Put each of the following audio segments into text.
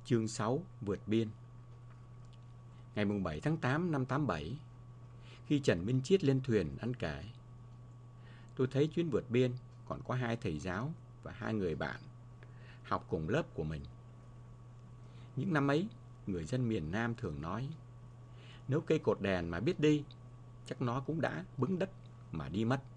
Chương 6: Vượt biên. Ngày 7 tháng 8 năm 87, khi Trần Minh Chiết lên thuyền ăn kể, tôi thấy chuyến vượt biên còn có 2 thầy giáo và 2 người bạn học cùng lớp của mình. Những năm ấy, người dân miền Nam thường nói, nếu cây cột đèn mà biết đi, chắc nó cũng đã bứng đất mà đi mất.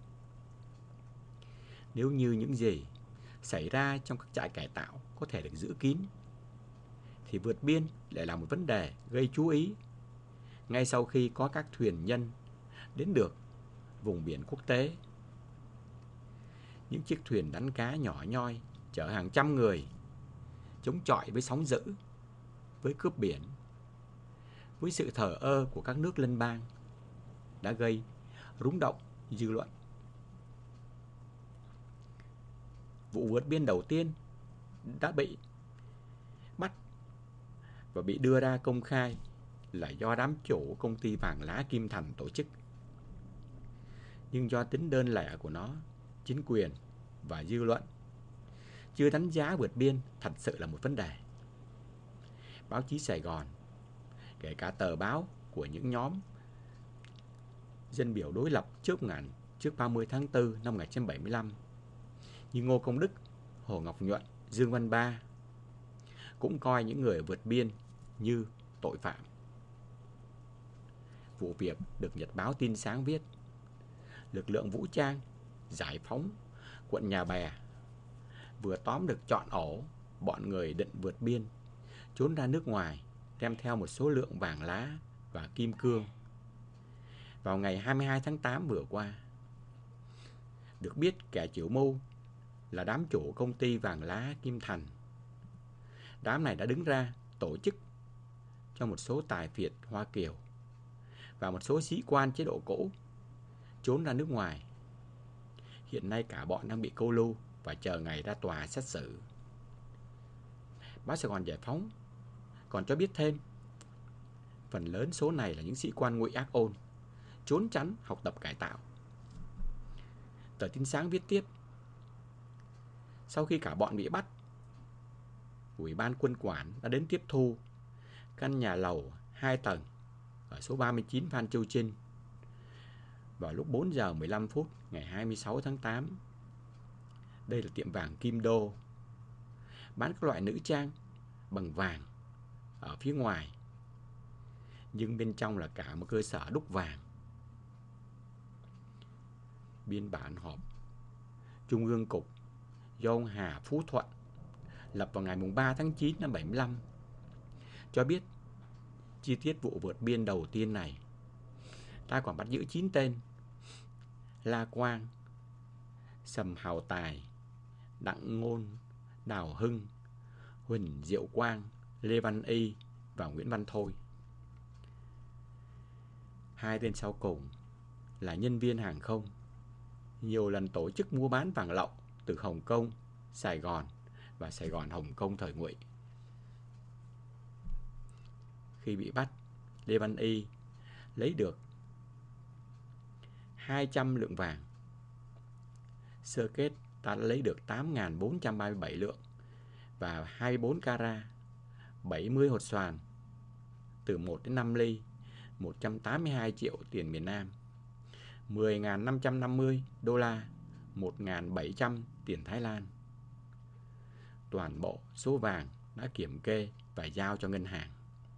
Nếu như những gì xảy ra trong các trại cải tạo có thể được giữ kín, thì vượt biên lại là một vấn đề gây chú ý ngay sau khi có các thuyền nhân đến được vùng biển quốc tế. Những chiếc thuyền đánh cá nhỏ nhoi chở hàng trăm người, chống chọi với sóng dữ, với cướp biển, với sự thờ ơ của các nước lân bang, đã gây rúng động dư luận. Vụ vượt biên đầu tiên đã bị bắt và bị đưa ra công khai là do đám chủ công ty vàng lá Kim Thành tổ chức. Nhưng do tính đơn lẻ của nó, chính quyền và dư luận chưa đánh giá vượt biên thật sự là một vấn đề. Báo chí Sài Gòn, kể cả tờ báo của những nhóm dân biểu đối lập trước 30 tháng 4 năm 1975 như Ngô Công Đức, Hồ Ngọc Nhuận, Dương Văn Ba, cũng coi những người vượt biên như tội phạm. Vụ việc được Nhật báo Tin Sáng viết, lực lượng vũ trang giải phóng quận Nhà Bè vừa tóm được trọn ổ bọn người định vượt biên trốn ra nước ngoài, đem theo một số lượng vàng lá và kim cương. Vào ngày 22 tháng 8 vừa qua, được biết kẻ chủ mưu là đám chủ công ty vàng lá Kim Thành. Đám này đã đứng ra tổ chức cho một số tài phiệt Hoa Kiều và một số sĩ quan chế độ cũ trốn ra nước ngoài. Hiện nay cả bọn đang bị câu lưu và chờ ngày ra tòa xét xử. Báo Sài Gòn Giải Phóng còn cho biết thêm, phần lớn số này là những sĩ quan ngụy ác ôn trốn tránh học tập cải tạo. Tờ Tin Sáng viết tiếp, sau khi cả bọn bị bắt, Ủy ban Quân quản đã đến tiếp thu căn nhà lầu 2 tầng ở số 39 Phan Châu Trinh vào lúc 4 giờ 15 phút ngày 26 tháng 8. Đây là tiệm vàng Kim Đô, bán các loại nữ trang bằng vàng ở phía ngoài, nhưng bên trong là cả một cơ sở đúc vàng. Biên bản họp Trung ương Cục do ông Hà Phú Thuận lập vào ngày 3 tháng 9 năm 75 cho biết chi tiết vụ vượt biên đầu tiên này. Ta còn bắt giữ 9 tên: La Quang, Sầm Hào Tài, Đặng Ngôn, Đào Hưng, Huỳnh Diệu Quang, Lê Văn Y và Nguyễn Văn Thôi. 2 tên sau cùng là nhân viên hàng không, nhiều lần tổ chức mua bán vàng lậu từ Hồng Kông, Sài Gòn và Sài Gòn Hồng Kông thời Ngụy. Khi bị bắt, Lê Văn Y lấy được 200 lượng vàng. Sơ kết ta đã lấy được 8.437 lượng và 24 carat, 70 hột xoàn, từ 1 đến 5 ly, 182 triệu tiền miền Nam, 10.550 đô la, 1.700 tiền Thái Lan. Toàn bộ số vàng đã kiểm kê và giao cho ngân hàng.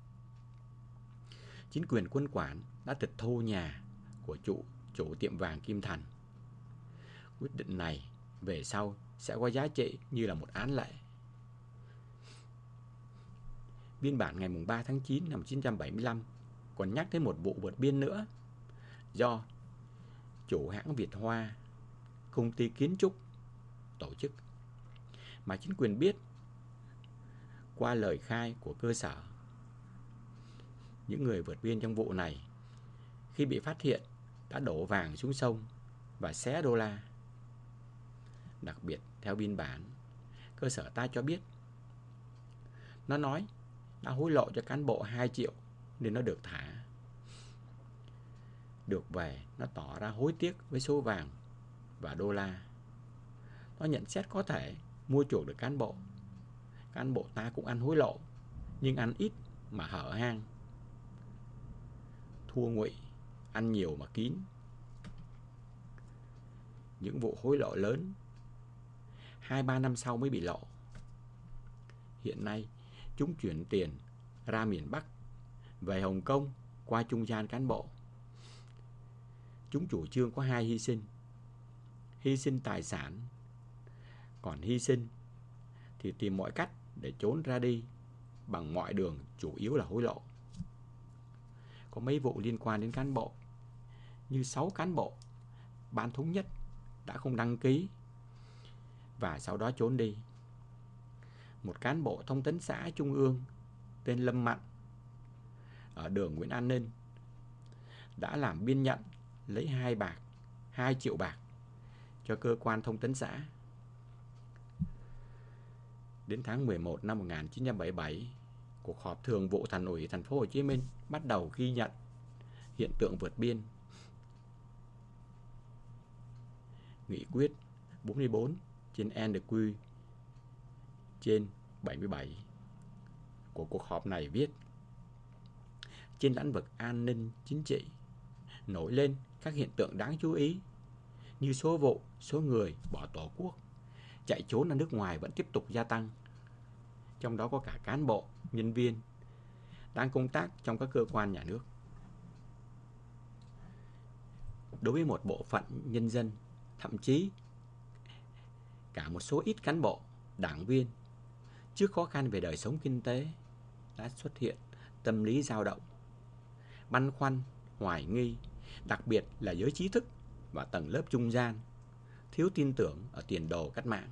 Chính quyền Quân quản đã tịch thu nhà của chủ tiệm vàng Kim Thành. Quyết định này về sau sẽ có giá trị như là một án lệ. Biên bản ngày 3 tháng 9 năm 1975 còn nhắc đến một vụ vượt biên nữa do chủ hãng Việt Hoa, công ty kiến trúc tổ chức, mà chính quyền biết qua lời khai của cơ sở. Những người vượt biên trong vụ này khi bị phát hiện đã đổ vàng xuống sông và xé đô la. Đặc biệt theo biên bản, cơ sở ta cho biết, nó nói đã hối lộ cho cán bộ 2 triệu nên nó được thả. Được về, nó tỏ ra hối tiếc với số vàng và đô la. Nó nhận xét có thể mua chuộc được cán bộ ta cũng ăn hối lộ, nhưng ăn ít mà hở hang. Thua Ngụy, ăn nhiều mà kín. Những vụ hối lộ lớn 2-3 năm sau mới bị lộ. Hiện nay chúng chuyển tiền ra miền Bắc, về Hồng Kông qua trung gian cán bộ. Chúng chủ trương có hai hy sinh tài sản, còn hy sinh thì tìm mọi cách để trốn ra đi bằng mọi đường, chủ yếu là hối lộ. Có mấy vụ liên quan đến cán bộ, như 6 cán bộ Ban Thống nhất đã không đăng ký và sau đó trốn đi. Một cán bộ thông tấn xã Trung ương tên Lâm Mặn ở đường Nguyễn An Ninh đã làm biên nhận lấy 2 triệu bạc cho cơ quan thông tấn xã. Đến tháng 11 năm 1977, cuộc họp thường vụ Thành ủy Thành phố Hồ Chí Minh bắt đầu ghi nhận hiện tượng vượt biên. Nghị quyết 44 trên NQ trên 77 của cuộc họp này viết: trên lĩnh vực an ninh chính trị nổi lên các hiện tượng đáng chú ý như số vụ, số người bỏ tổ quốc, chạy trốn ở nước ngoài vẫn tiếp tục gia tăng. Trong đó có cả cán bộ, nhân viên đang công tác trong các cơ quan nhà nước. Đối với một bộ phận nhân dân, thậm chí cả một số ít cán bộ, đảng viên, trước khó khăn về đời sống kinh tế đã xuất hiện tâm lý dao động, băn khoăn, hoài nghi, đặc biệt là giới trí thức và tầng lớp trung gian, thiếu tin tưởng ở tiền đồ cách mạng.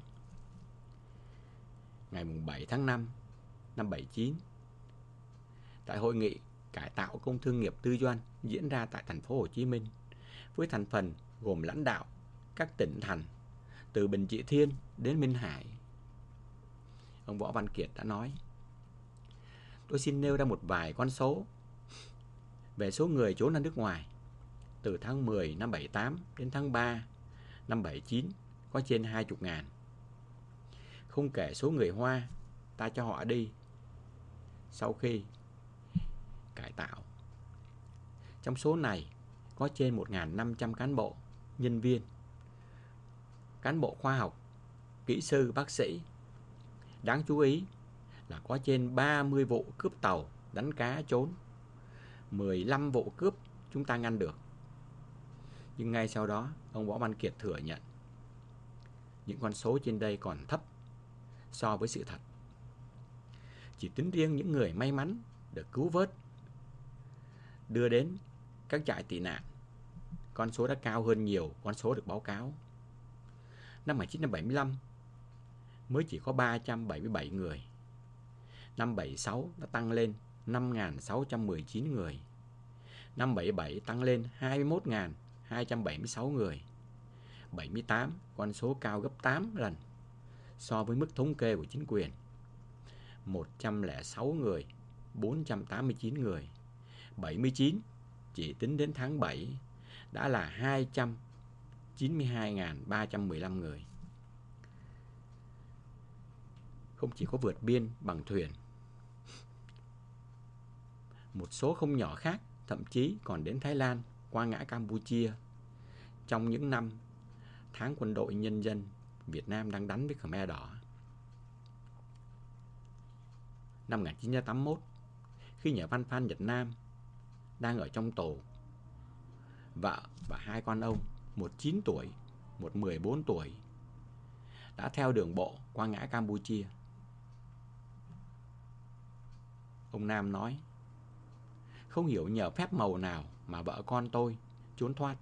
Ngày 7 tháng 5 năm 79, tại hội nghị cải tạo công thương nghiệp tư doanh diễn ra tại thành phố Hồ Chí Minh với thành phần gồm lãnh đạo các tỉnh thành từ Bình Trị Thiên đến Minh Hải, ông Võ Văn Kiệt đã nói: tôi xin nêu ra một vài con số về số người trốn ra nước ngoài. Từ tháng 10 năm 78 đến tháng 3 năm 79 có trên 20.000. Không kể số người Hoa ta cho họ đi sau khi cải tạo. Trong số này có trên 1.500 cán bộ, nhân viên, cán bộ khoa học, kỹ sư, bác sĩ. Đáng chú ý là có trên 30 vụ cướp tàu, đánh cá trốn. 15 vụ cướp chúng ta ngăn được. Nhưng ngay sau đó, ông Võ Văn Kiệt thừa nhận những con số trên đây còn thấp so với sự thật. Chỉ tính riêng những người may mắn được cứu vớt, đưa đến các trại tị nạn, con số đã cao hơn nhiều con số được báo cáo. Năm 1975 mới chỉ có 377 người. Năm 76 đã tăng lên 5.619 người. Năm 77 tăng lên 21.276 người. 78 con số cao gấp 8 lần so với mức thống kê của chính quyền. 106 người, 489 người. 79 chỉ tính đến tháng 7 đã là 292.315 người. Không chỉ có vượt biên bằng thuyền, một số không nhỏ khác thậm chí còn đến Thái Lan qua ngã Campuchia trong những năm tháng quân đội nhân dân Việt Nam đang đánh với Khmer Đỏ. Năm 1981, khi nhà văn Phan Nhật Nam đang ở trong tù, vợ và 2 con ông, một 9 tuổi, một 14 tuổi, đã theo đường bộ qua ngã Campuchia. Ông Nam nói: không hiểu nhờ phép màu nào mà vợ con tôi trốn thoát.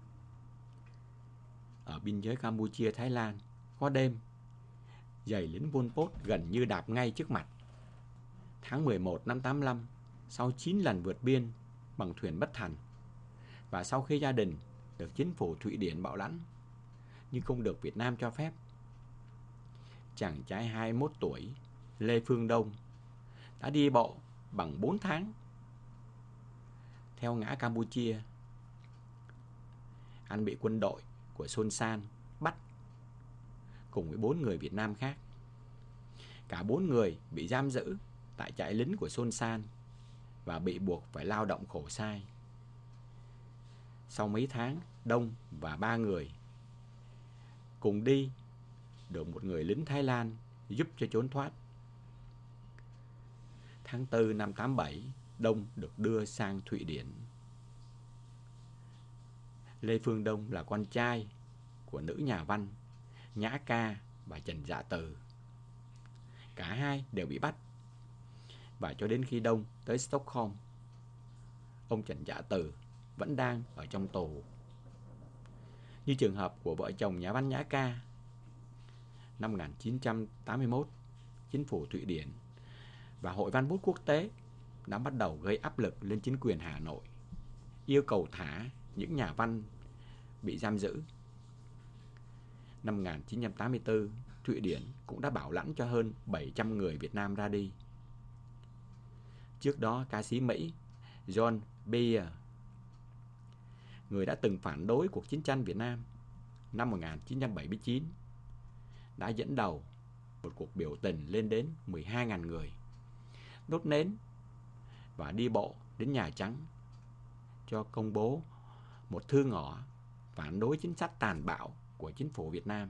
Ở biên giới Campuchia, Thái Lan, có đêm, giày lính Pol Pot gần như đạp ngay trước mặt. Tháng 11 năm 85, sau 9 lần vượt biên bằng thuyền bất thành, và sau khi gia đình được chính phủ Thụy Điển bảo lãnh nhưng không được Việt Nam cho phép, chàng trai 21 tuổi Lê Phương Đông đã đi bộ bằng 4 tháng theo ngã Campuchia. Anh bị quân đội của Son San bắt cùng với 4 người Việt Nam khác. Cả 4 người bị giam giữ tại trại lính của Son San và bị buộc phải lao động khổ sai. Sau mấy tháng, Đông và 3 người cùng đi được một người lính Thái Lan giúp cho trốn thoát. Tháng 4 năm 87, Đông được đưa sang Thụy Điển. Lê Phương Đông là con trai của nữ nhà văn Nhã Ca và Trần Dạ Từ. Cả hai đều bị bắt. Và cho đến khi Đông tới Stockholm, ông Trần Dạ Từ vẫn đang ở trong tù. Như trường hợp của vợ chồng nhà văn Nhã Ca, năm 1981, chính phủ Thụy Điển và Hội Văn bút Quốc tế đã bắt đầu gây áp lực lên chính quyền Hà Nội, yêu cầu thả những nhà văn bị giam giữ. Năm 1984, Thụy Điển cũng đã bảo lãnh cho hơn 700 người Việt Nam ra đi. Trước đó, ca sĩ Mỹ John Baez, người đã từng phản đối cuộc chiến tranh Việt Nam năm 1979, đã dẫn đầu một cuộc biểu tình lên đến 12.000 người, đốt nến và đi bộ đến Nhà Trắng cho công bố một thư ngỏ phản đối chính sách tàn bạo của chính phủ Việt Nam.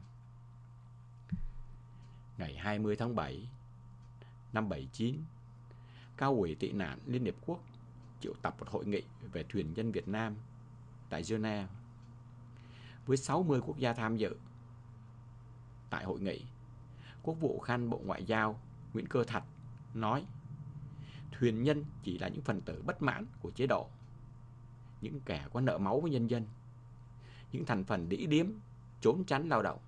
Ngày 20 tháng 7 năm 79, Cao ủy tị nạn Liên Hiệp Quốc triệu tập một hội nghị về thuyền nhân Việt Nam tại Geneva với 60 quốc gia tham dự. Tại hội nghị, Quốc vụ Khanh Bộ Ngoại giao Nguyễn Cơ Thạch nói thuyền nhân chỉ là những phần tử bất mãn của chế độ, những kẻ có nợ máu với nhân dân, những thành phần đĩ điếm trốn tránh lao động.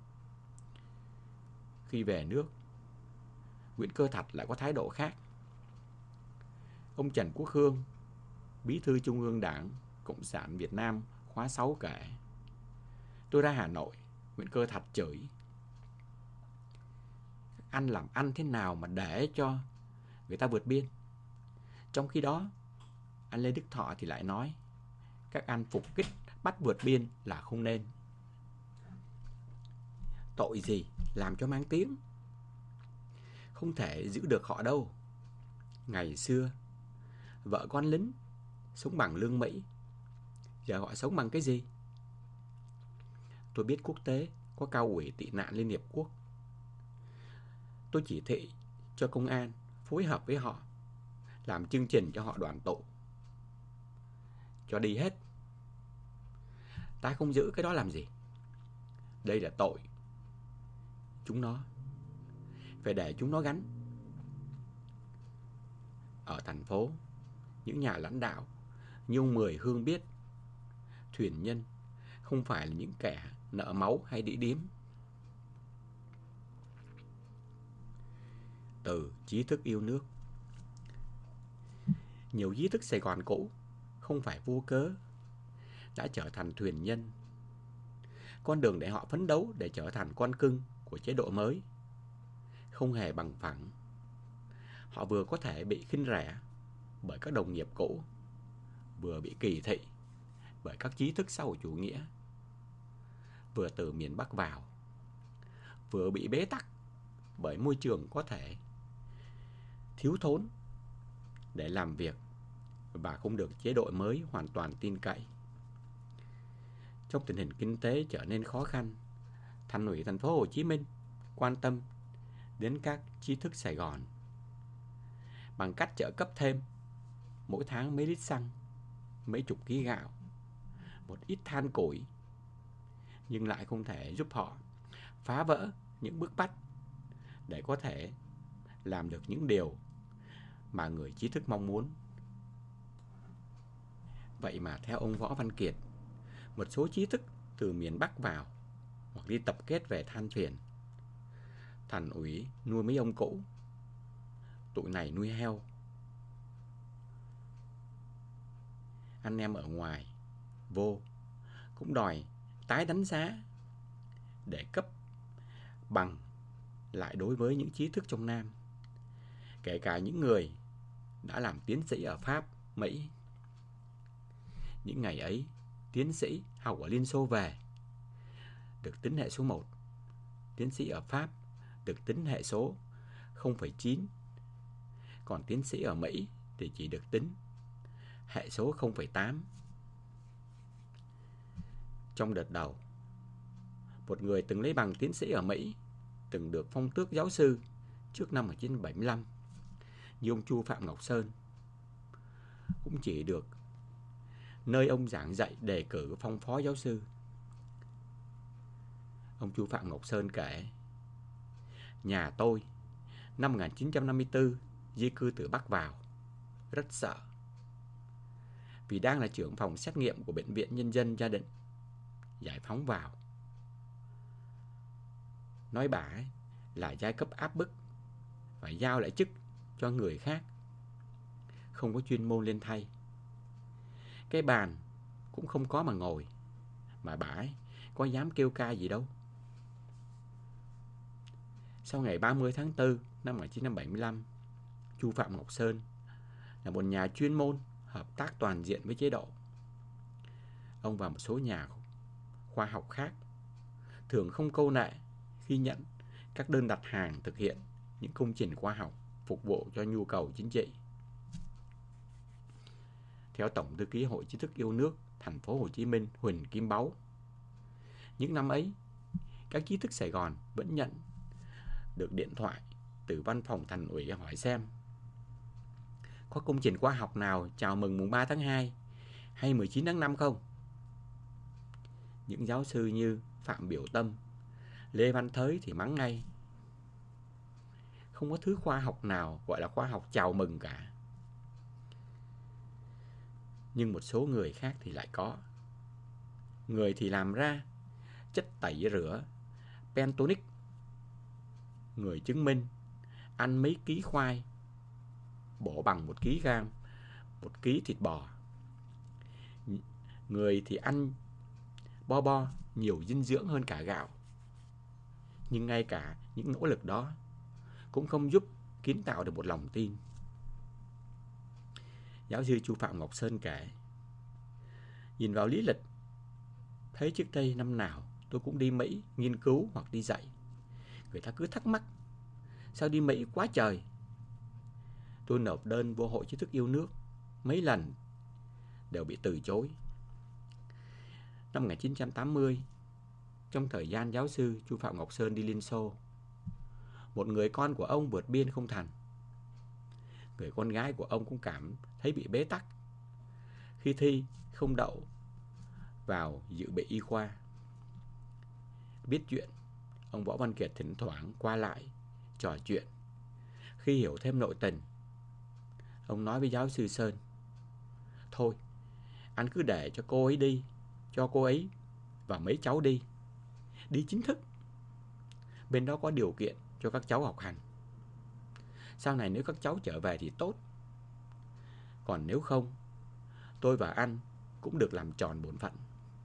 Khi về nước, Nguyễn Cơ Thạch lại có thái độ khác. Ông Trần Quốc Hương, Bí thư Trung ương Đảng Cộng sản Việt Nam khóa 6 kể: tôi ra Hà Nội, Nguyễn Cơ Thạch chửi: anh làm ăn thế nào mà để cho người ta vượt biên? Trong khi đó, anh Lê Đức Thọ thì lại nói các anh phục kích bắt vượt biên là không nên. Tội gì làm cho mang tiếng? Không thể giữ được họ đâu. Ngày xưa, vợ con lính sống bằng lương Mỹ, giờ họ sống bằng cái gì? Tôi biết quốc tế có Cao ủy tị nạn Liên Hiệp Quốc. Tôi chỉ thị cho công an phối hợp với họ, làm chương trình cho họ đoàn tụ, cho đi hết. Ta không giữ cái đó làm gì? Đây là tội chúng nó, phải để chúng nó gánh. Ở thành phố, những nhà lãnh đạo như ông Mười Hương biết thuyền nhân không phải là những kẻ nợ máu hay đĩ điếm. Từ trí thức yêu nước. Nhiều trí thức Sài Gòn cũ không phải vô cớ đã trở thành thuyền nhân. Con đường để họ phấn đấu để trở thành con cưng của chế độ mới không hề bằng phẳng. Họ vừa có thể bị khinh rẻ bởi các đồng nghiệp cũ, vừa bị kỳ thị bởi các trí thức xã hội chủ nghĩa, vừa từ miền Bắc vào, vừa bị bế tắc bởi môi trường có thể thiếu thốn để làm việc và không được chế độ mới hoàn toàn tin cậy. Trong tình hình kinh tế trở nên khó khăn, Thành ủy thành phố Hồ Chí Minh quan tâm đến các trí thức Sài Gòn bằng cách trợ cấp thêm mỗi tháng mấy lít xăng, mấy chục ký gạo, một ít than củi, nhưng lại không thể giúp họ phá vỡ những bức bách để có thể làm được những điều mà người trí thức mong muốn. Vậy mà theo ông Võ Văn Kiệt, một số trí thức từ miền Bắc vào hoặc đi tập kết về than phiền, Thành ủy nuôi mấy ông cũ, tụi này nuôi heo. Anh em ở ngoài vô cũng đòi tái đánh giá để cấp bằng lại đối với những trí thức trong Nam, kể cả những người đã làm tiến sĩ ở Pháp, Mỹ. Những ngày ấy, tiến sĩ học ở Liên Xô về được tính hệ số 1, tiến sĩ ở Pháp được tính hệ số 0,9, còn tiến sĩ ở Mỹ thì chỉ được tính hệ số 0,8. Trong đợt đầu, một người từng lấy bằng tiến sĩ ở Mỹ, từng được phong tước giáo sư trước năm 1975, như ông Chu Phạm Ngọc Sơn, cũng chỉ được nơi ông giảng dạy đề cử phong phó giáo sư. Ông Chu Phạm Ngọc Sơn kể: nhà tôi năm 1954 di cư từ Bắc vào, rất sợ, vì đang là trưởng phòng xét nghiệm của Bệnh viện Nhân dân Gia Định, Giải Phóng vào. Nói bà ấy là giai cấp áp bức, phải giao lại chức cho người khác, không có chuyên môn lên thay. Cái bàn cũng không có mà ngồi, mà bà ấy có dám kêu ca gì đâu. Sau ngày 30 tháng 4 năm 1975, Chu Phạm Ngọc Sơn là một nhà chuyên môn hợp tác toàn diện với chế độ. Ông và một số nhà khoa học khác thường không câu nệ khi nhận các đơn đặt hàng thực hiện những công trình khoa học phục vụ cho nhu cầu chính trị. Theo Tổng thư ký Hội Trí thức yêu nước thành phố Hồ Chí Minh Huỳnh Kim Báu, những năm ấy, các trí thức Sài Gòn vẫn nhận được điện thoại từ văn phòng thành ủy hỏi xem có công trình khoa học nào chào mừng mùng 3 tháng 2 hay 19 tháng 5 không? Những giáo sư như Phạm Biểu Tâm, Lê Văn Thới thì mắng ngay: không có thứ khoa học nào gọi là khoa học chào mừng cả. Nhưng một số người khác thì lại có. Người thì làm ra chất tẩy rửa Pentonic, người chứng minh ăn mấy ký khoai bổ bằng 1 kg, 1 kg thịt bò. Người thì ăn bo nhiều dinh dưỡng hơn cả gạo. Nhưng ngay cả những nỗ lực đó cũng không giúp kiến tạo được một lòng tin. Giáo sư Chu Phạm Ngọc Sơn kể: nhìn vào lý lịch, thấy trước đây năm nào tôi cũng đi Mỹ nghiên cứu hoặc đi dạy. Người ta cứ thắc mắc sao đi Mỹ quá trời. Tôi nộp đơn vô Hội Trí thức yêu nước mấy lần đều bị từ chối. Năm 1980, trong thời gian giáo sư Chu Phạm Ngọc Sơn đi Liên Xô, một người con của ông vượt biên không thành. Người con gái của ông cũng cảm thấy bị bế tắc khi thi không đậu vào dự bị y khoa. Biết chuyện, ông Võ Văn Kiệt thỉnh thoảng qua lại trò chuyện. Khi hiểu thêm nội tình, ông nói với giáo sư Sơn: thôi, anh cứ để cho cô ấy đi, cho cô ấy và mấy cháu đi chính thức. Bên đó có điều kiện cho các cháu học hành. Sau này nếu các cháu trở về thì tốt. Còn nếu không, tôi và anh cũng được làm tròn bổn phận.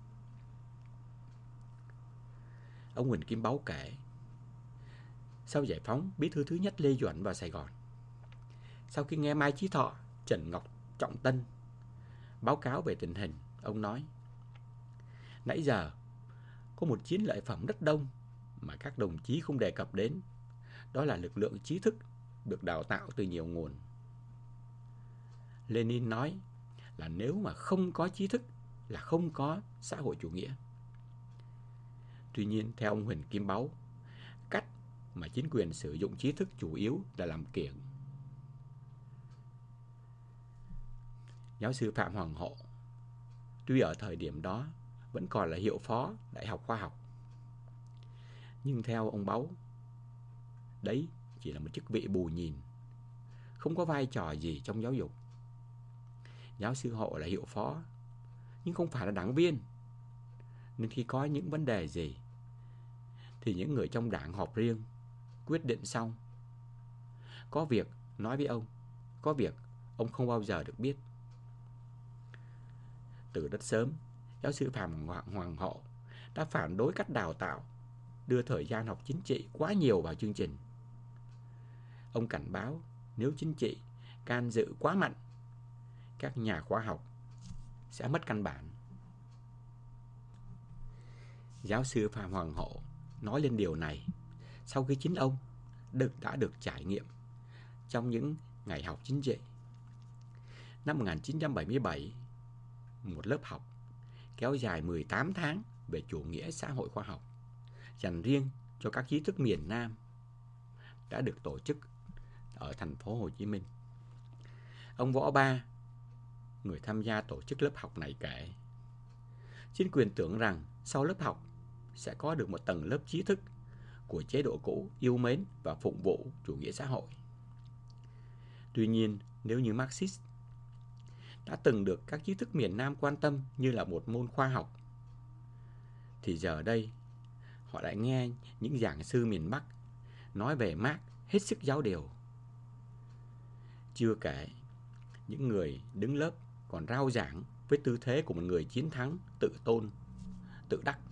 Ông Huỳnh Kim Báu kể: sau giải phóng, bí thư thứ nhất Lê Duẩn vào Sài Gòn. Sau khi nghe Mai Chí Thọ, Trần Ngọc Trọng Tân báo cáo về tình hình, ông nói: nãy giờ có một chiến lợi phẩm rất đông mà các đồng chí không đề cập đến. Đó là lực lượng trí thức được đào tạo từ nhiều nguồn. Lenin nói là nếu mà không có trí thức là không có xã hội chủ nghĩa. Tuy nhiên, theo ông Huỳnh Kim Báu, cách mà chính quyền sử dụng trí thức chủ yếu là làm kiểng. Giáo sư Phạm Hoàng Hộ, tuy ở thời điểm đó vẫn còn là hiệu phó Đại học Khoa học, nhưng theo ông Báu, đấy chỉ là một chức vị bù nhìn, không có vai trò gì trong giáo dục. Giáo sư Hộ là hiệu phó, nhưng không phải là đảng viên, nên khi có những vấn đề gì thì những người trong đảng họp riêng, quyết định xong. Có việc nói với ông, có việc ông không bao giờ được biết. Từ rất sớm, giáo sư Phạm Hoàng Hộ đã phản đối cách đào tạo, đưa thời gian học chính trị quá nhiều vào chương trình. Ông cảnh báo nếu chính trị can dự quá mạnh, các nhà khoa học sẽ mất căn bản. Giáo sư Phạm Hoàng Hộ nói lên điều này sau khi chính ông đã được trải nghiệm trong những Ngày học chính trị. Năm 1977, một lớp học kéo dài 18 tháng về chủ nghĩa xã hội khoa học, dành riêng cho các trí thức miền Nam, đã được tổ chức ở thành phố Hồ Chí Minh. Ông Võ Ba, người tham gia tổ chức lớp học này kể, chính quyền tưởng rằng sau lớp học sẽ có được một tầng lớp trí thức của chế độ cũ yêu mến và phụng vụ chủ nghĩa xã hội. Tuy nhiên, nếu như Marxist đã từng được các trí thức miền Nam quan tâm như là một môn khoa học, thì giờ đây họ lại nghe những giảng sư miền Bắc nói về Marx hết sức giáo điều. Chưa kể, những người đứng lớp còn rao giảng với tư thế của một người chiến thắng, tự tôn, tự đắc.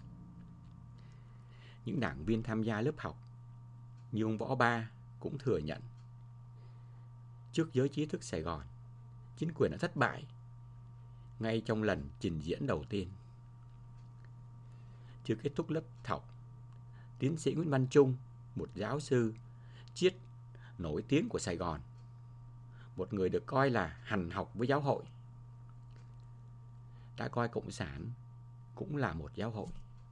Những đảng viên tham gia lớp học như ông Võ Ba cũng thừa nhận, trước giới trí thức Sài Gòn, chính quyền đã thất bại ngay trong lần trình diễn đầu tiên. Chưa kết thúc lớp học, tiến sĩ Nguyễn Văn Trung, một giáo sư triết nổi tiếng của Sài Gòn, một người được coi là hành học với giáo hội, đã coi Cộng sản cũng là một giáo hội.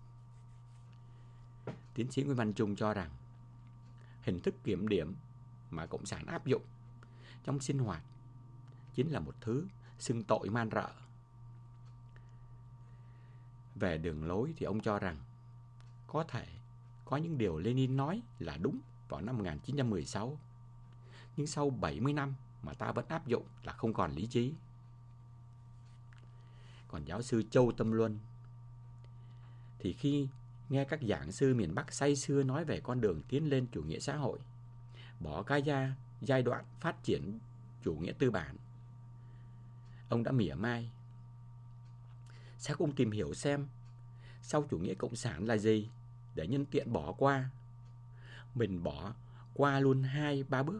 Tiến sĩ Nguyễn Văn Trung cho rằng hình thức kiểm điểm mà Cộng sản áp dụng trong sinh hoạt chính là một thứ xưng tội man rợ. Về đường lối thì ông cho rằng có thể có những điều Lenin nói là đúng vào năm 1916, nhưng sau 70 năm mà ta vẫn áp dụng là không còn lý trí. Còn giáo sư Châu Tâm Luân thì khi nghe các giảng sư miền Bắc say sưa nói về con đường tiến lên chủ nghĩa xã hội, bỏ cái giai đoạn phát triển chủ nghĩa tư bản, ông đã mỉa mai. Sao không tìm hiểu xem sau chủ nghĩa cộng sản là gì để nhân tiện bỏ qua? Mình bỏ qua luôn 2-3 bước.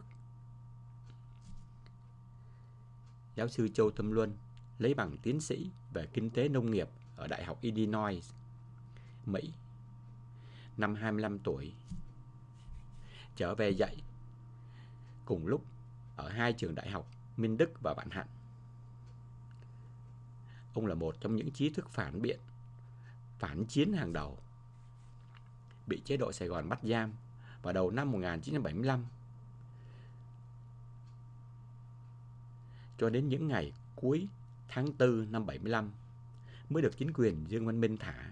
Giáo sư Châu Tâm Luân lấy bằng tiến sĩ về kinh tế nông nghiệp ở Đại học Illinois, Mỹ. Năm 25 tuổi, trở về dạy cùng lúc ở hai trường đại học Minh Đức và Vạn Hạnh. Ông là một trong những trí thức phản biện, phản chiến hàng đầu, bị chế độ Sài Gòn bắt giam vào đầu năm 1975. Cho đến những ngày cuối tháng 4 năm 75 mới được chính quyền Dương Văn Minh thả.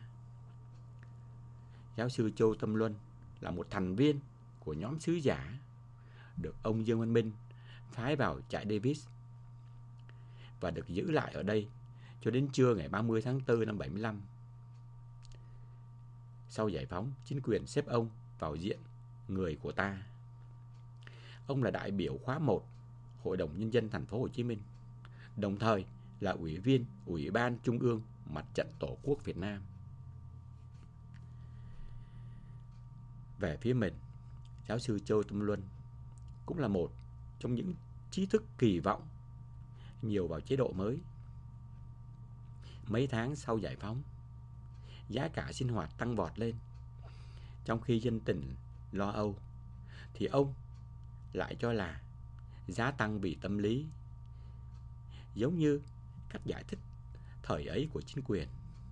Giáo sư Châu Tâm Luân là một thành viên của nhóm sứ giả được ông Dương Văn Minh phái vào trại Davis và được giữ lại ở đây cho đến trưa ngày 30 tháng 4 năm 75. Sau giải phóng, chính quyền xếp ông vào diện người của ta. Ông là đại biểu khóa 1 Hội đồng Nhân dân thành phố Hồ Chí Minh, đồng thời là ủy viên Ủy ban Trung ương Mặt trận Tổ quốc Việt Nam. Về phía mình, giáo sư Châu Tâm Luân cũng là một trong những trí thức kỳ vọng nhiều vào chế độ mới. Mấy tháng sau giải phóng, giá cả sinh hoạt tăng vọt lên. Trong khi dân tình lo âu, thì ông lại cho là giá tăng vì tâm lý, giống như cách giải thích thời ấy của chính quyền.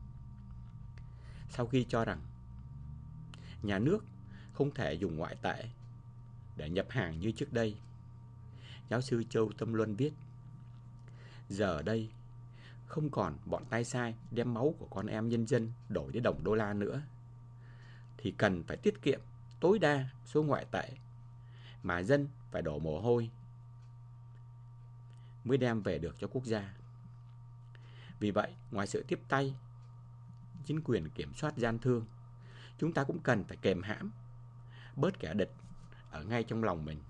Sau khi cho rằng nhà nước không thể dùng ngoại tệ để nhập hàng như trước đây, giáo sư Châu Tâm Luân viết: giờ đây không còn bọn tay sai đem máu của con em nhân dân đổi để đồng đô la nữa, thì cần phải tiết kiệm tối đa số ngoại tệ mà dân phải đổ mồ hôi mới đem về được cho quốc gia. Vì vậy, ngoài sự tiếp tay chính quyền kiểm soát gian thương, chúng ta cũng cần phải kềm hãm bớt kẻ địch ở ngay trong lòng mình.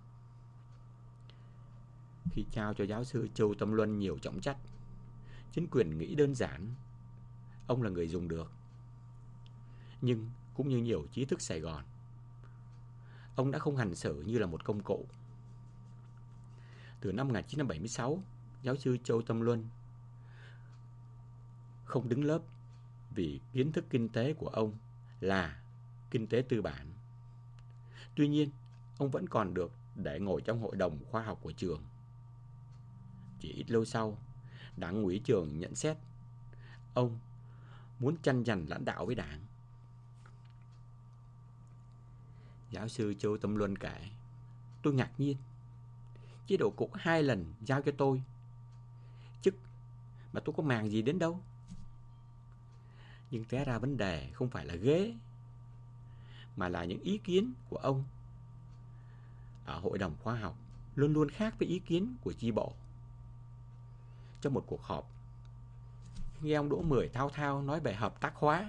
Khi trao cho giáo sư Châu Tâm Luân nhiều trọng trách, chính quyền nghĩ đơn giản ông là người dùng được. Nhưng cũng như nhiều trí thức Sài Gòn, ông đã không hành xử như là một công cụ. Từ năm 1976, giáo sư Châu Tâm Luân không đứng lớp vì kiến thức kinh tế của ông là kinh tế tư bản. Tuy nhiên, ông vẫn còn được để ngồi trong hội đồng khoa học của trường. Chỉ ít lâu sau, Đảng ủy trường nhận xét ông muốn tranh giành lãnh đạo với đảng. Giáo sư Châu Tâm Luân kể, tôi ngạc nhiên. Chế độ cũ 2 lần giao cho tôi chức mà tôi có màng gì đến đâu. Nhưng té ra vấn đề không phải là ghế, mà là những ý kiến của ông ở hội đồng khoa học luôn luôn khác với ý kiến của chi bộ. Trong một cuộc họp, nghe ông Đỗ Mười thao thao nói về hợp tác hóa,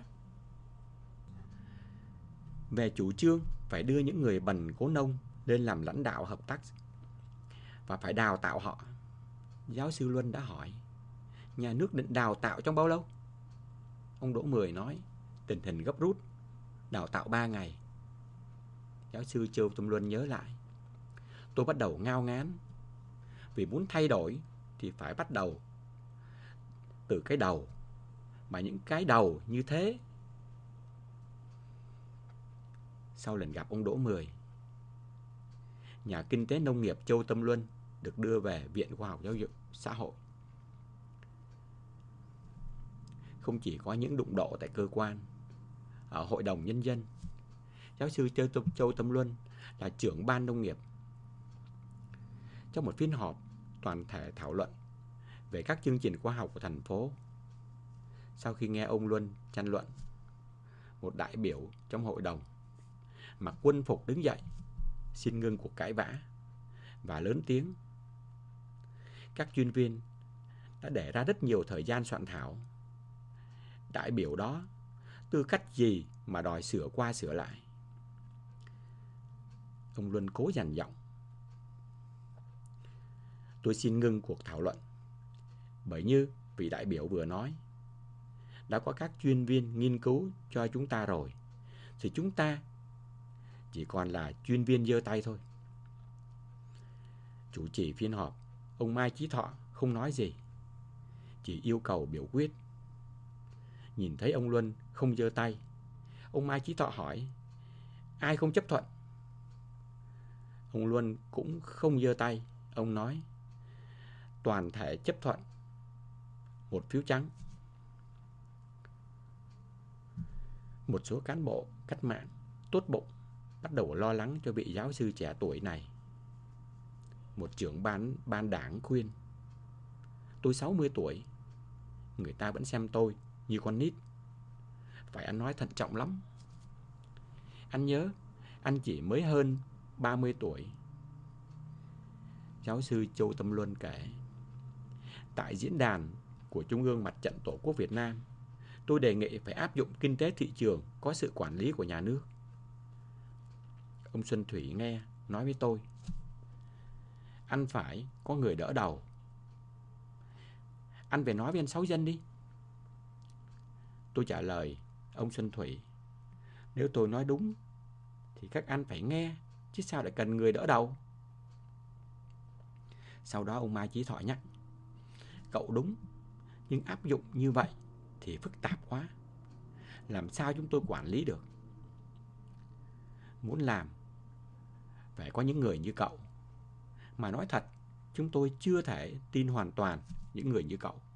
về chủ trương phải đưa những người bần cố nông lên làm lãnh đạo hợp tác và phải đào tạo họ. Giáo sư Luân đã hỏi, nhà nước định đào tạo trong bao lâu? Ông Đỗ Mười nói, tình hình gấp rút, đào tạo 3 ngày. Giáo sư Châu Tâm Luân nhớ lại, tôi bắt đầu ngao ngán, vì muốn thay đổi thì phải bắt đầu từ cái đầu, mà những cái đầu như thế. Sau lần gặp ông Đỗ Mười, nhà kinh tế nông nghiệp Châu Tâm Luân được đưa về Viện Khoa học Giáo dục Xã hội. Không chỉ có những đụng độ tại cơ quan, ở Hội đồng Nhân dân, giáo sư Châu Tâm Luân là trưởng ban nông nghiệp. Trong một phiên họp toàn thể thảo luận về các chương trình khoa học của thành phố, sau khi nghe ông Luân tranh luận, một đại biểu trong hội đồng mặc quân phục đứng dậy xin ngưng cuộc cãi vã và lớn tiếng. Các chuyên viên đã để ra rất nhiều thời gian soạn thảo. Đại biểu đó tư cách gì mà đòi sửa qua sửa lại? Ông Luân cố dằn giọng, tôi xin ngưng cuộc thảo luận, bởi như vị đại biểu vừa nói, đã có các chuyên viên nghiên cứu cho chúng ta rồi, thì chúng ta chỉ còn là chuyên viên giơ tay thôi. Chủ trì phiên họp, ông Mai Chí Thọ không nói gì, chỉ yêu cầu biểu quyết. Nhìn thấy ông Luân không giơ tay, ông Mai Chí Thọ hỏi, ai không chấp thuận? Ông Luân cũng không giơ tay. Ông nói, toàn thể chấp thuận, một phiếu trắng. Một số cán bộ cách mạng tốt bụng bắt đầu lo lắng cho vị giáo sư trẻ tuổi này. Một trưởng ban đảng khuyên, tôi 60 tuổi, người ta vẫn xem tôi như con nít, phải ăn nói thận trọng lắm. Anh nhớ, anh chỉ mới hơn 30 tuổi. Giáo sư Châu Tâm Luân kể, tại diễn đàn của Trung ương Mặt trận Tổ quốc Việt Nam, tôi đề nghị phải áp dụng kinh tế thị trường có sự quản lý của nhà nước. Ông Xuân Thủy nghe, nói với tôi, anh phải có người đỡ đầu. Anh về nói với anh Sáu Dân đi. Tôi trả lời ông Xuân Thủy, nếu tôi nói đúng thì các anh phải nghe, chứ sao lại cần người đỡ đầu. Sau đó ông Mai Chí Thọ nhắc, cậu đúng, nhưng áp dụng như vậy thì phức tạp quá, làm sao chúng tôi quản lý được? Muốn làm phải có những người như cậu. Mà nói thật, chúng tôi chưa thể tin hoàn toàn những người như cậu.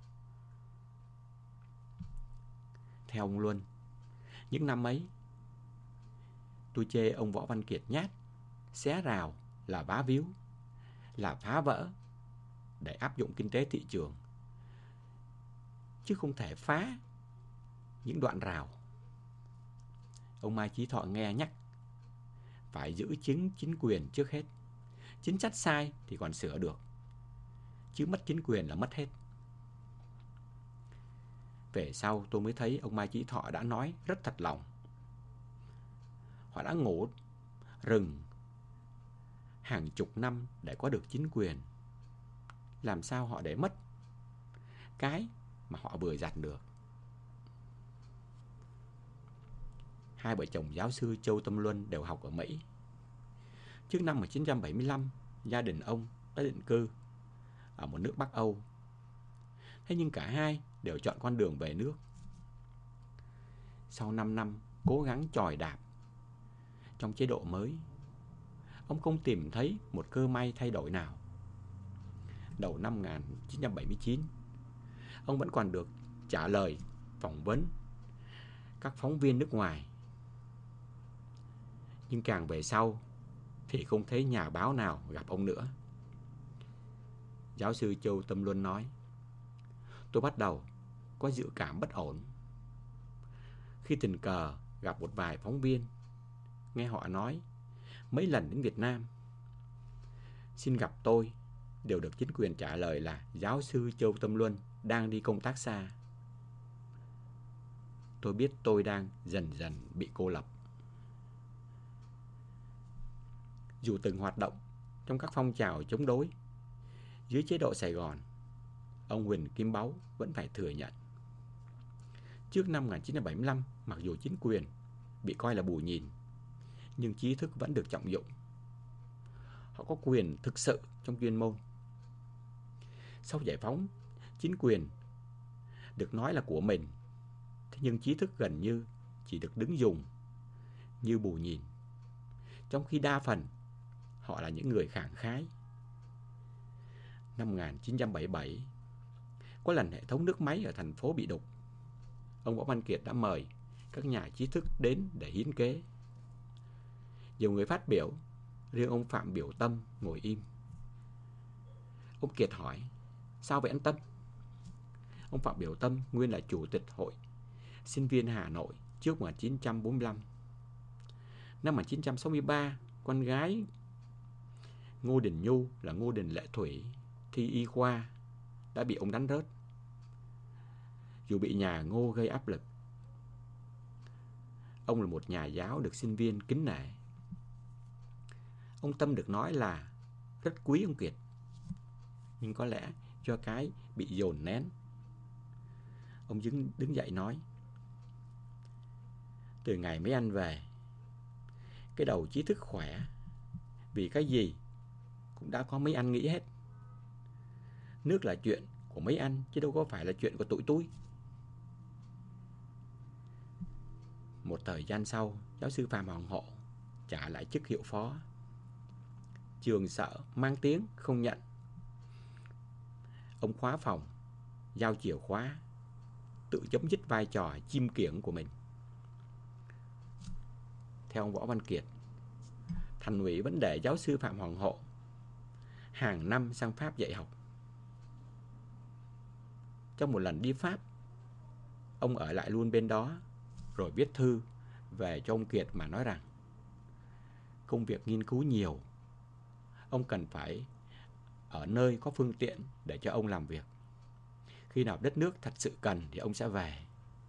Theo ông Luân, những năm ấy, tôi chê ông Võ Văn Kiệt nhát, xé rào là vá víu, là phá vỡ để áp dụng kinh tế thị trường, chứ không thể phá những đoạn rào. Ông Mai Chí Thọ nghe nhắc, phải giữ chính quyền trước hết. Chính sách sai thì còn sửa được, chứ mất chính quyền là mất hết. Về sau tôi mới thấy ông Mai Chí Thọ đã nói rất thật lòng. Họ đã ngủ rừng hàng chục năm để có được chính quyền, làm sao họ để mất cái mà họ vừa giành được. Hai vợ chồng giáo sư Châu Tâm Luân đều học ở Mỹ. Trước năm 1975, gia đình ông đã định cư ở một nước Bắc Âu. Thế nhưng cả hai đều chọn con đường về nước. Sau 5 năm cố gắng chòi đạp trong chế độ mới, ông không tìm thấy một cơ may thay đổi nào. đầu năm 1979, ông vẫn còn được trả lời phỏng vấn các phóng viên nước ngoài. Nhưng càng về sau thì không thấy nhà báo nào gặp ông nữa. Giáo sư Châu Tâm Luân nói, tôi bắt đầu có dự cảm bất ổn khi tình cờ gặp một vài phóng viên, nghe họ nói mấy lần đến Việt Nam xin gặp tôi đều được chính quyền trả lời là giáo sư Châu Tâm Luân đang đi công tác xa. Tôi biết tôi đang dần dần bị cô lập. Dù từng hoạt động trong các phong trào chống đối dưới chế độ Sài Gòn, ông Huỳnh Kim Báu vẫn phải thừa nhận, trước năm 1975, mặc dù chính quyền bị coi là bù nhìn, nhưng trí thức vẫn được trọng dụng. Họ có quyền thực sự trong chuyên môn. Sau giải phóng, chính quyền được nói là của mình, thế nhưng trí thức gần như chỉ được đứng dùng như bù nhìn, trong khi đa phần họ là những người khẳng khái. Năm 1977, có lần hệ thống nước máy ở thành phố bị đục, ông Võ Văn Kiệt đã mời các nhà trí thức đến để hiến kế. Nhiều người phát biểu, riêng ông Phạm Biểu Tâm ngồi im. Ông Kiệt hỏi, sao vậy anh Tâm? Ông Phạm Biểu Tâm nguyên là chủ tịch hội sinh viên Hà Nội trước 1945. Năm 1963, con gái Ngô Đình Nhu là Ngô Đình Lệ Thủy thi y khoa đã bị ông đánh rớt. Dù bị nhà Ngô gây áp lực, ông là một nhà giáo được sinh viên kính nể. Ông Tâm được nói là rất quý ông Kiệt, nhưng có lẽ do cái bị dồn nén. Ông đứng dậy nói, từ ngày mấy anh về, cái đầu trí thức khỏe, vì cái gì cũng đã có mấy anh nghĩ hết. Nước là chuyện của mấy anh chứ đâu có phải là chuyện của tụi tôi. Một thời gian sau, giáo sư Phạm Hoàng Hộ trả lại chức hiệu phó. Trường sợ mang tiếng không nhận. Ông khóa phòng, giao chìa khóa, tự chấm dứt vai trò chim kiểng của mình. Theo ông Võ Văn Kiệt, thành ủy vẫn để giáo sư Phạm Hoàng Hộ hàng năm sang Pháp dạy học. Trong một lần đi Pháp, ông ở lại luôn bên đó, rồi viết thư về cho ông Kiệt mà nói rằng công việc nghiên cứu nhiều, ông cần phải ở nơi có phương tiện để cho ông làm việc. Khi nào đất nước thật sự cần thì ông sẽ về.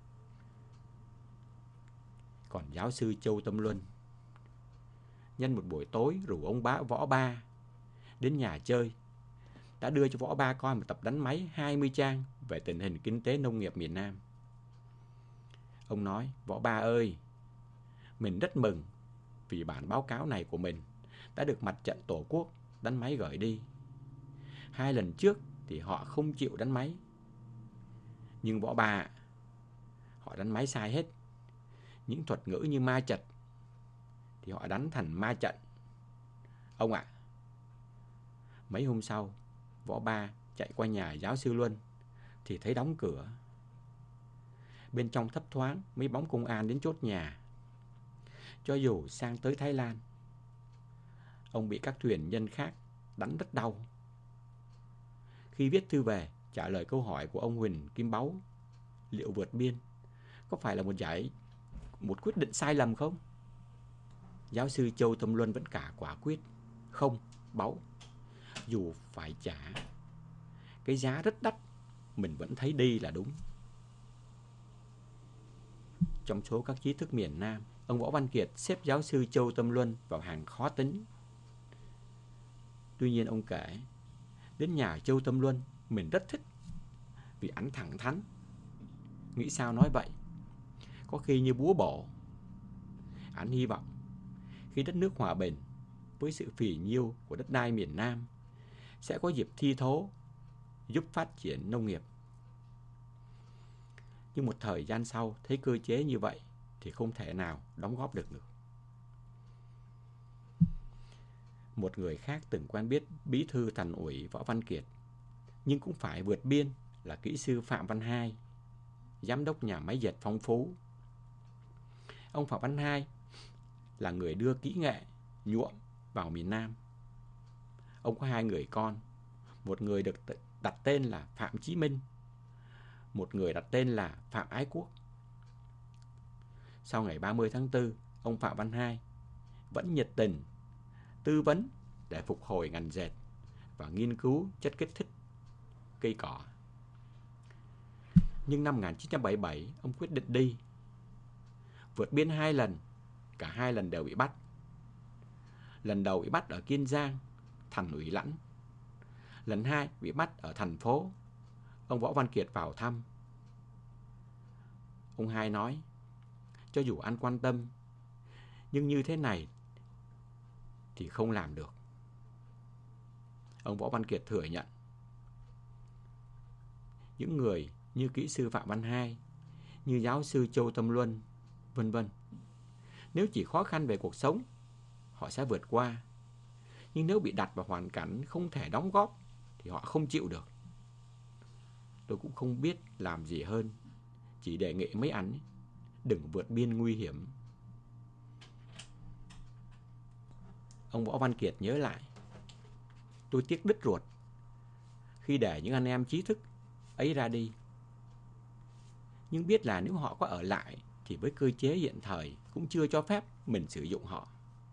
Còn giáo sư Châu Tâm Luân, nhân một buổi tối rủ ông Võ Ba đến nhà chơi, đã đưa cho Võ Ba coi một tập đánh máy 20 trang về tình hình kinh tế nông nghiệp miền Nam. Ông nói, Võ Ba ơi, mình rất mừng vì bản báo cáo này của mình đã được Mặt trận Tổ quốc đánh máy gửi đi. 2 lần trước thì họ không chịu đánh máy. Nhưng Võ Ba, họ đánh máy sai hết. Những thuật ngữ như ma chật thì họ đánh thành ma trận. Ông ạ, mấy hôm sau, Võ Ba chạy qua nhà giáo sư Luân thì thấy đóng cửa. Bên trong thấp thoáng mấy bóng công an đến chốt nhà. Cho dù sang tới Thái Lan, ông bị các thuyền nhân khác đánh rất đau. Khi viết thư về trả lời câu hỏi của ông Huỳnh Kim Báu, liệu vượt biên có phải là một quyết định sai lầm không? Giáo sư Châu Tâm Luân vẫn quả quyết, không, Báu, dù phải trả cái giá rất đắt, mình vẫn thấy đi là đúng. Trong số các trí thức miền Nam, ông Võ Văn Kiệt xếp giáo sư Châu Tâm Luân vào hàng khó tính. Tuy nhiên ông kể, đến nhà Châu Tâm Luân mình rất thích vì ảnh thẳng thắn. Nghĩ sao nói vậy, có khi như búa bổ. Ảnh hy vọng khi đất nước hòa bình, với sự phì nhiêu của đất đai miền Nam, sẽ có dịp thi thố giúp phát triển nông nghiệp. Nhưng một thời gian sau thấy cơ chế như vậy thì không thể nào đóng góp được nữa. Một người khác từng quen biết bí thư thành ủy Võ Văn Kiệt nhưng cũng phải vượt biên là kỹ sư Phạm Văn Hai, giám đốc nhà máy dệt Phong Phú. Ông Phạm Văn Hai là người đưa kỹ nghệ nhuộm vào miền Nam. Ông có 2 người con, một người được đặt tên là Phạm Chí Minh, một người đặt tên là Phạm Ái Quốc. Sau ngày 30 tháng 4, ông Phạm Văn Hai vẫn nhiệt tình tư vấn để phục hồi ngành dệt và nghiên cứu chất kích thích cây cỏ. Nhưng năm 1977, ông quyết định đi. Vượt biên 2 lần, cả 2 lần đều bị bắt. Lần đầu bị bắt ở Kiên Giang, Thành Ủy Lãnh. Lần 2 bị bắt ở thành phố. Ông Võ Văn Kiệt vào thăm. Ông Hai nói, cho dù anh quan tâm, nhưng như thế này thì không làm được. Ông Võ Văn Kiệt thừa nhận, những người như kỹ sư Phạm Văn Hai, như giáo sư Châu Tâm Luân, vân vân, nếu chỉ khó khăn về cuộc sống, họ sẽ vượt qua. Nhưng nếu bị đặt vào hoàn cảnh không thể đóng góp thì họ không chịu được. Tôi cũng không biết làm gì hơn, chỉ đề nghị mấy anh đừng vượt biên nguy hiểm. Ông Võ Văn Kiệt nhớ lại, tôi tiếc đứt ruột khi để những anh em trí thức ấy ra đi. Nhưng biết là nếu họ có ở lại thì với cơ chế hiện thời cũng chưa cho phép mình sử dụng họ.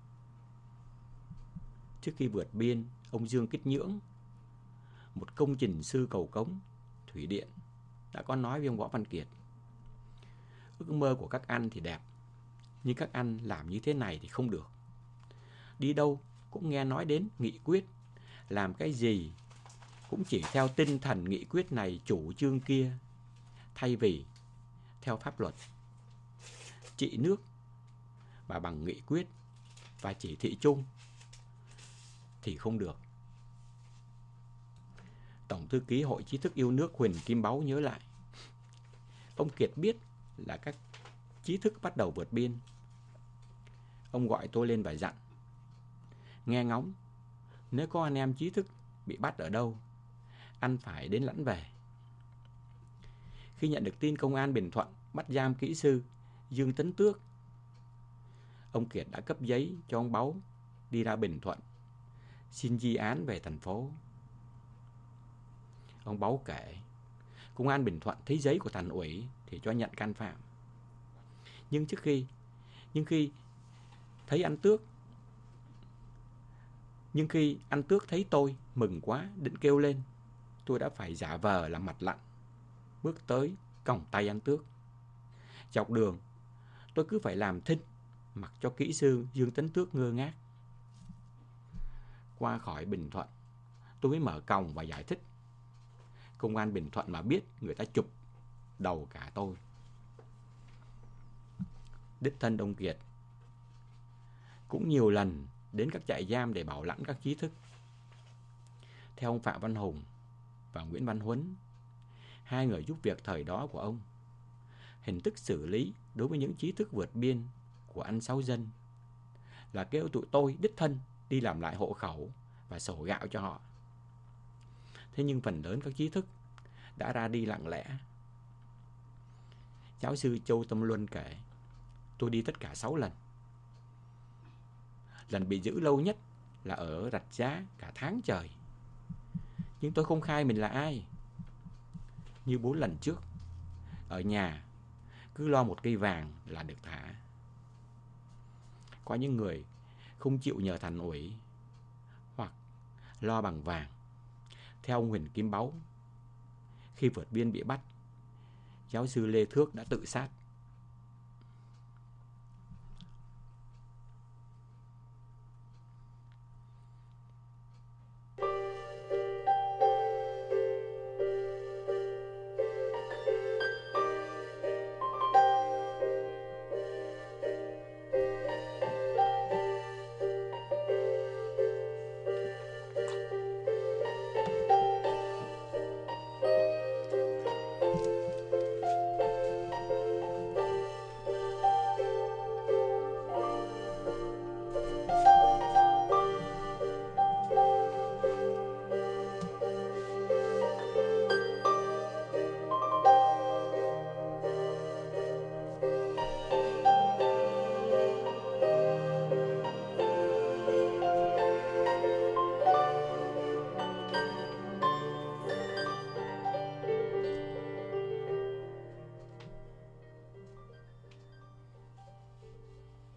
Trước khi vượt biên, ông Dương Kích Nhưỡng, một công trình sư cầu cống, thủy điện, đã có nói với ông Võ Văn Kiệt, ước mơ của các anh thì đẹp, nhưng các anh làm như thế này thì không được. Đi đâu cũng nghe nói đến nghị quyết, làm cái gì cũng chỉ theo tinh thần nghị quyết này chủ trương kia, thay vì theo pháp luật. Trị nước mà bằng nghị quyết và chỉ thị chung thì không được. Tổng thư ký Hội Trí thức yêu nước Huỳnh Kim Báu nhớ lại, ông Kiệt biết là các trí thức bắt đầu vượt biên. Ông gọi tôi lên và dặn, nghe ngóng, nếu có anh em trí thức bị bắt ở đâu, anh phải đến lãnh về. Khi nhận được tin công an Bình Thuận bắt giam kỹ sư Dương Tấn Tước, ông Kiệt đã cấp giấy cho ông Báu đi ra Bình Thuận xin di án về thành phố. Ông Báu kể, công an Bình Thuận thấy giấy của thành ủy thì cho nhận can phạm. Nhưng khi anh Tước thấy tôi mừng quá định kêu lên, tôi đã phải giả vờ làm mặt lạnh, bước tới còng tay anh Tước. Dọc đường tôi cứ phải làm thinh, mặc cho kỹ sư Dương Tấn Tước ngơ ngác. Qua khỏi Bình Thuận, tôi mới mở còng và giải thích. Công an Bình Thuận mà biết, người ta chụp đầu cả tôi. Đích thân ông Kiệt cũng nhiều lần đến các trại giam để bảo lãnh các trí thức. Theo ông Phạm Văn Hùng và Nguyễn Văn Huấn, 2 người giúp việc thời đó của ông, hình thức xử lý đối với những trí thức vượt biên của anh Sáu Dân là kêu tụi tôi đích thân đi làm lại hộ khẩu và sổ gạo cho họ. Thế nhưng phần lớn các trí thức đã ra đi lặng lẽ. Giáo sư Châu Tâm Luân kể, tôi đi tất cả 6 lần. Lần bị giữ lâu nhất là ở Rạch Giá cả tháng trời. Nhưng tôi không khai mình là ai. Như 4 lần trước, ở nhà cứ lo một cây vàng là được thả. Có những người không chịu nhờ thành ủy hoặc lo bằng vàng. Theo ông Huỳnh Kim Báu, khi vượt biên bị bắt, giáo sư Lê Thước đã tự sát.